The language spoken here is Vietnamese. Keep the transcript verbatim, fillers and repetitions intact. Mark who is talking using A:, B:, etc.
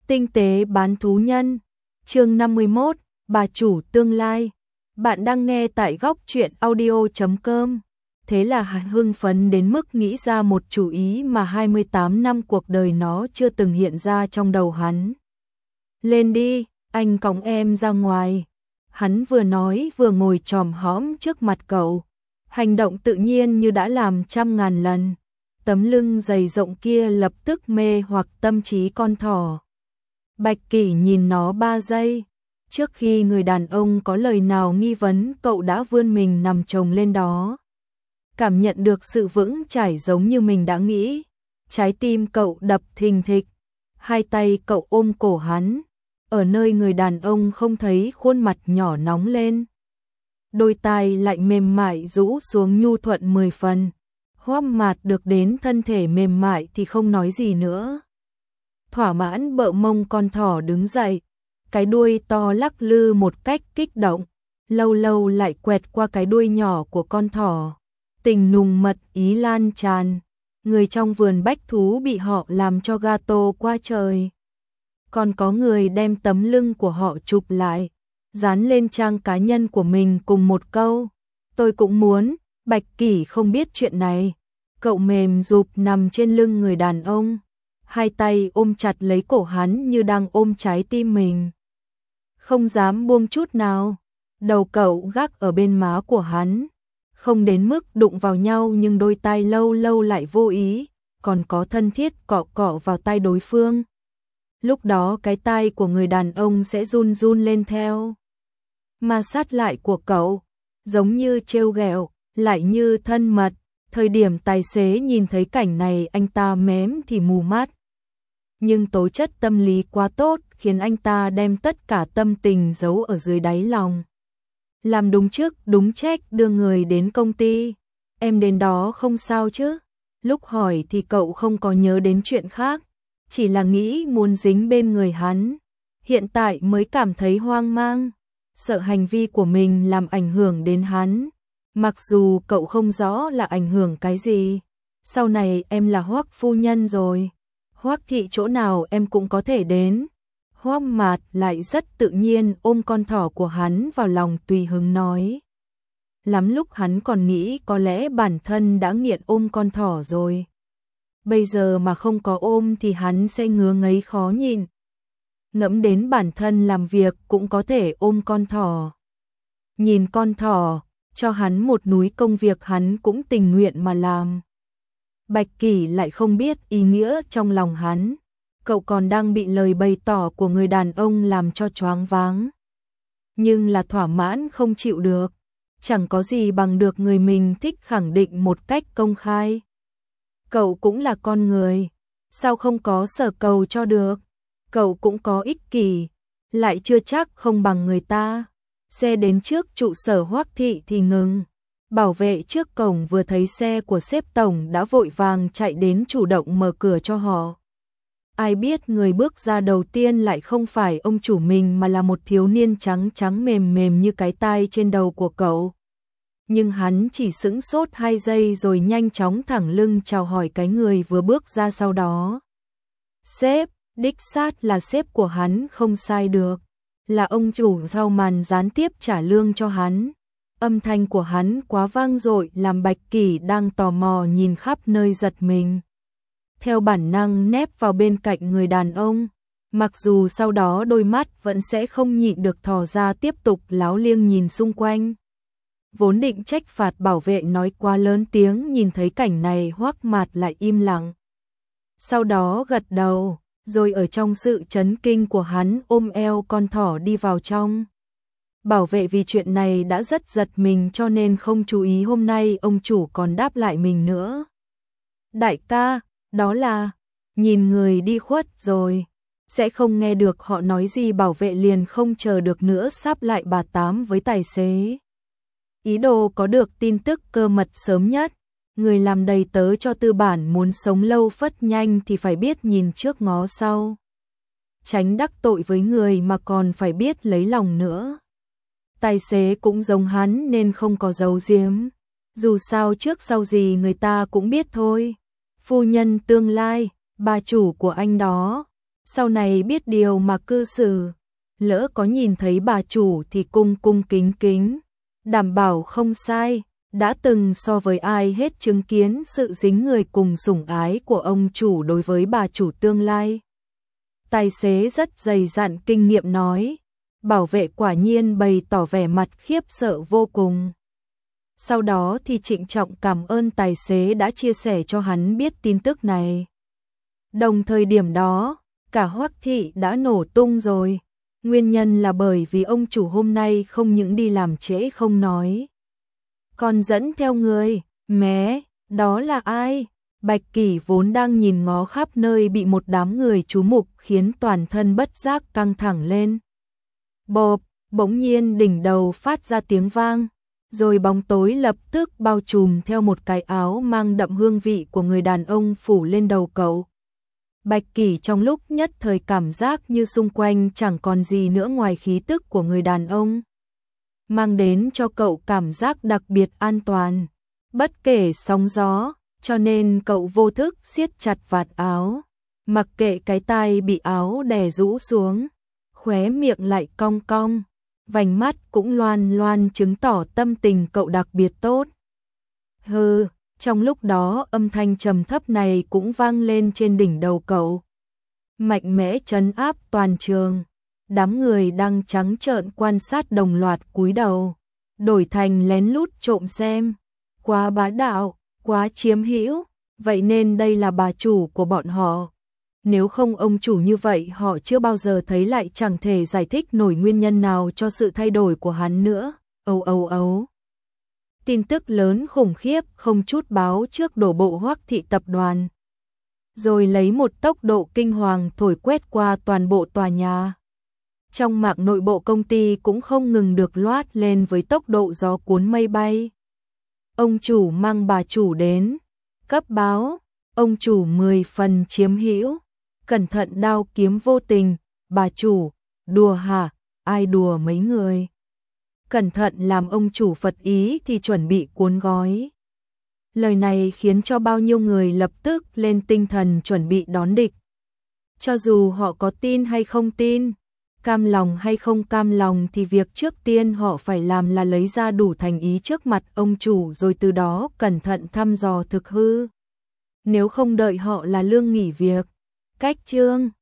A: Tinh tế bán thú nhân, chương năm mươi mốt, bà chủ tương lai. Bạn đang nghe tại góc truyện audio chấm com. Thế là hắn hưng phấn đến mức nghĩ ra một chủ ý mà hai mươi tám năm cuộc đời nó chưa từng hiện ra trong đầu hắn. Lên đi, anh cõng em ra ngoài. Hắn vừa nói vừa ngồi chòm hõm trước mặt cậu. Hành động tự nhiên như đã làm trăm ngàn lần. Tấm lưng dày rộng kia lập tức mê hoặc tâm trí con thỏ. Bạch Kỷ nhìn nó ba giây. Trước khi người đàn ông có lời nào nghi vấn, cậu đã vươn mình nằm chồng lên đó. Cảm nhận được sự vững chãi giống như mình đã nghĩ. Trái tim cậu đập thình thịch. Hai tay cậu ôm cổ hắn. Ở nơi người đàn ông không thấy, khuôn mặt nhỏ nóng lên. Đôi tai lại mềm mại rũ xuống nhu thuận mười phần. Hoắc Mạt được đến thân thể mềm mại thì không nói gì nữa. Thỏa mãn bợ mông con thỏ đứng dậy. Cái đuôi to lắc lư một cách kích động. Lâu lâu lại quẹt qua cái đuôi nhỏ của con thỏ. Tình nùng mật ý lan tràn. Người trong vườn bách thú bị họ làm cho gato qua trời. Còn có người đem tấm lưng của họ chụp lại, dán lên trang cá nhân của mình cùng một câu. Tôi cũng muốn. Bạch Kỷ không biết chuyện này. Cậu mềm rụp nằm trên lưng người đàn ông. Hai tay ôm chặt lấy cổ hắn như đang ôm trái tim mình. Không dám buông chút nào. Đầu cậu gác ở bên má của hắn. Không đến mức đụng vào nhau nhưng đôi tai lâu lâu lại vô ý. Còn có thân thiết cọ cọ vào tai đối phương. Lúc đó cái tai của người đàn ông sẽ run run lên theo. Ma sát lại của cậu. Giống như trêu ghẹo, lại như thân mật. Thời điểm tài xế nhìn thấy cảnh này anh ta mém thì mù mắt. Nhưng tố chất tâm lý quá tốt khiến anh ta đem tất cả tâm tình giấu ở dưới đáy lòng. Làm đúng trước đúng trách đưa người đến công ty. Em đến đó không sao chứ? Lúc hỏi thì cậu không có nhớ đến chuyện khác. Chỉ là nghĩ muốn dính bên người hắn. Hiện tại mới cảm thấy hoang mang. Sợ hành vi của mình làm ảnh hưởng đến hắn. Mặc dù cậu không rõ là ảnh hưởng cái gì. Sau này em là Hoắc phu nhân rồi. Hoắc thị chỗ nào em cũng có thể đến. Hoắc Mạt lại rất tự nhiên ôm con thỏ của hắn vào lòng tùy hứng nói. Lắm lúc hắn còn nghĩ có lẽ bản thân đã nghiện ôm con thỏ rồi. Bây giờ mà không có ôm thì hắn sẽ ngứa ngấy khó nhịn. Ngẫm đến bản thân làm việc cũng có thể ôm con thỏ. Nhìn con thỏ, cho hắn một núi công việc hắn cũng tình nguyện mà làm. Bạch Kỷ lại không biết ý nghĩa trong lòng hắn. Cậu còn đang bị lời bày tỏ của người đàn ông làm cho choáng váng. Nhưng là thỏa mãn không chịu được. Chẳng có gì bằng được người mình thích khẳng định một cách công khai. Cậu cũng là con người. Sao không có sở cầu cho được? Cậu cũng có ích kỷ. Lại chưa chắc không bằng người ta. Xe đến trước trụ sở Hoắc thị thì ngừng. Bảo vệ trước cổng vừa thấy xe của sếp tổng đã vội vàng chạy đến chủ động mở cửa cho họ. Ai biết người bước ra đầu tiên lại không phải ông chủ mình mà là một thiếu niên trắng trắng mềm mềm như cái tai trên đầu của cậu. Nhưng hắn chỉ sững sốt hai giây rồi nhanh chóng thẳng lưng chào hỏi cái người vừa bước ra sau đó. Sếp, đích xác là sếp của hắn không sai được. Là ông chủ sau màn gián tiếp trả lương cho hắn. Âm thanh của hắn quá vang dội làm Bạch Kỷ đang tò mò nhìn khắp nơi giật mình. Theo bản năng nép vào bên cạnh người đàn ông. Mặc dù sau đó đôi mắt vẫn sẽ không nhịn được thò ra tiếp tục láo liêng nhìn xung quanh. Vốn định trách phạt bảo vệ nói quá lớn tiếng, nhìn thấy cảnh này Hoắc Mạt lại im lặng. Sau đó gật đầu, rồi ở trong sự chấn kinh của hắn ôm eo con thỏ đi vào trong. Bảo vệ vì chuyện này đã rất giật mình cho nên không chú ý hôm nay ông chủ còn đáp lại mình nữa. Đại ca, đó là, nhìn người đi khuất rồi, sẽ không nghe được họ nói gì. Bảo vệ liền không chờ được nữa sáp lại bà tám với tài xế. Ý đồ có được tin tức cơ mật sớm nhất. Người làm đầy tớ cho tư bản muốn sống lâu phất nhanh thì phải biết nhìn trước ngó sau. Tránh đắc tội với người mà còn phải biết lấy lòng nữa. Tài xế cũng giống hắn nên không có giấu giếm. Dù sao trước sau gì người ta cũng biết thôi. Phu nhân tương lai, bà chủ của anh đó. sau này biết điều mà cư xử, lỡ có nhìn thấy bà chủ thì cung cung kính kính, đảm bảo không sai, đã từng so với ai hết chứng kiến sự dính người cùng sủng ái của ông chủ đối với bà chủ tương lai. Tài xế rất dày dặn kinh nghiệm nói, bảo vệ quả nhiên bày tỏ vẻ mặt khiếp sợ vô cùng. Sau đó thì trịnh trọng cảm ơn tài xế đã chia sẻ cho hắn biết tin tức này. Đồng thời điểm đó, cả Hoắc thị đã nổ tung rồi. Nguyên nhân là bởi vì ông chủ hôm nay không những đi làm trễ không nói, còn dẫn theo người. Mé, đó là ai? Bạch Kỷ vốn đang nhìn ngó khắp nơi bị một đám người chú mục khiến toàn thân bất giác căng thẳng lên. Bộp, bỗng nhiên đỉnh đầu phát ra tiếng vang, rồi bóng tối lập tức bao trùm theo một cái áo mang đậm hương vị của người đàn ông phủ lên đầu cậu. Bạch Kỷ trong lúc nhất thời cảm giác như xung quanh chẳng còn gì nữa ngoài khí tức của người đàn ông, mang đến cho cậu cảm giác đặc biệt an toàn, bất kể sóng gió, cho nên cậu vô thức siết chặt vạt áo, mặc kệ cái tai bị áo đè rũ xuống, khóe miệng lại cong cong, vành mắt cũng loan loan chứng tỏ tâm tình cậu đặc biệt tốt. Hừ, trong lúc đó âm thanh trầm thấp này cũng vang lên trên đỉnh đầu cậu, mạnh mẽ trấn áp toàn trường. Đám người đang trắng trợn quan sát đồng loạt cúi đầu, đổi thành lén lút trộm xem. Quá bá đạo, quá chiếm hữu, vậy nên đây là bà chủ của bọn họ. Nếu không ông chủ như vậy họ chưa bao giờ thấy, lại chẳng thể giải thích nổi nguyên nhân nào cho sự thay đổi của hắn nữa. Âu âu âu. Tin tức lớn khủng khiếp không chút báo trước đổ bộ Hoắc thị tập đoàn, rồi lấy một tốc độ kinh hoàng thổi quét qua toàn bộ tòa nhà. Trong mạng nội bộ công ty cũng không ngừng được loát lên với tốc độ gió cuốn mây bay. Ông chủ mang bà chủ đến, cấp báo, ông chủ mười phần chiếm hữu, cẩn thận đao kiếm vô tình, bà chủ, đùa hả, ai đùa mấy người. Cẩn thận làm ông chủ phật ý thì chuẩn bị cuốn gói. Lời này khiến cho bao nhiêu người lập tức lên tinh thần chuẩn bị đón địch. Cho dù họ có tin hay không tin, cam lòng hay không cam lòng thì việc trước tiên họ phải làm là lấy ra đủ thành ý trước mặt ông chủ, rồi từ đó cẩn thận thăm dò thực hư. Nếu không đợi họ là lương nghỉ việc. Cách chương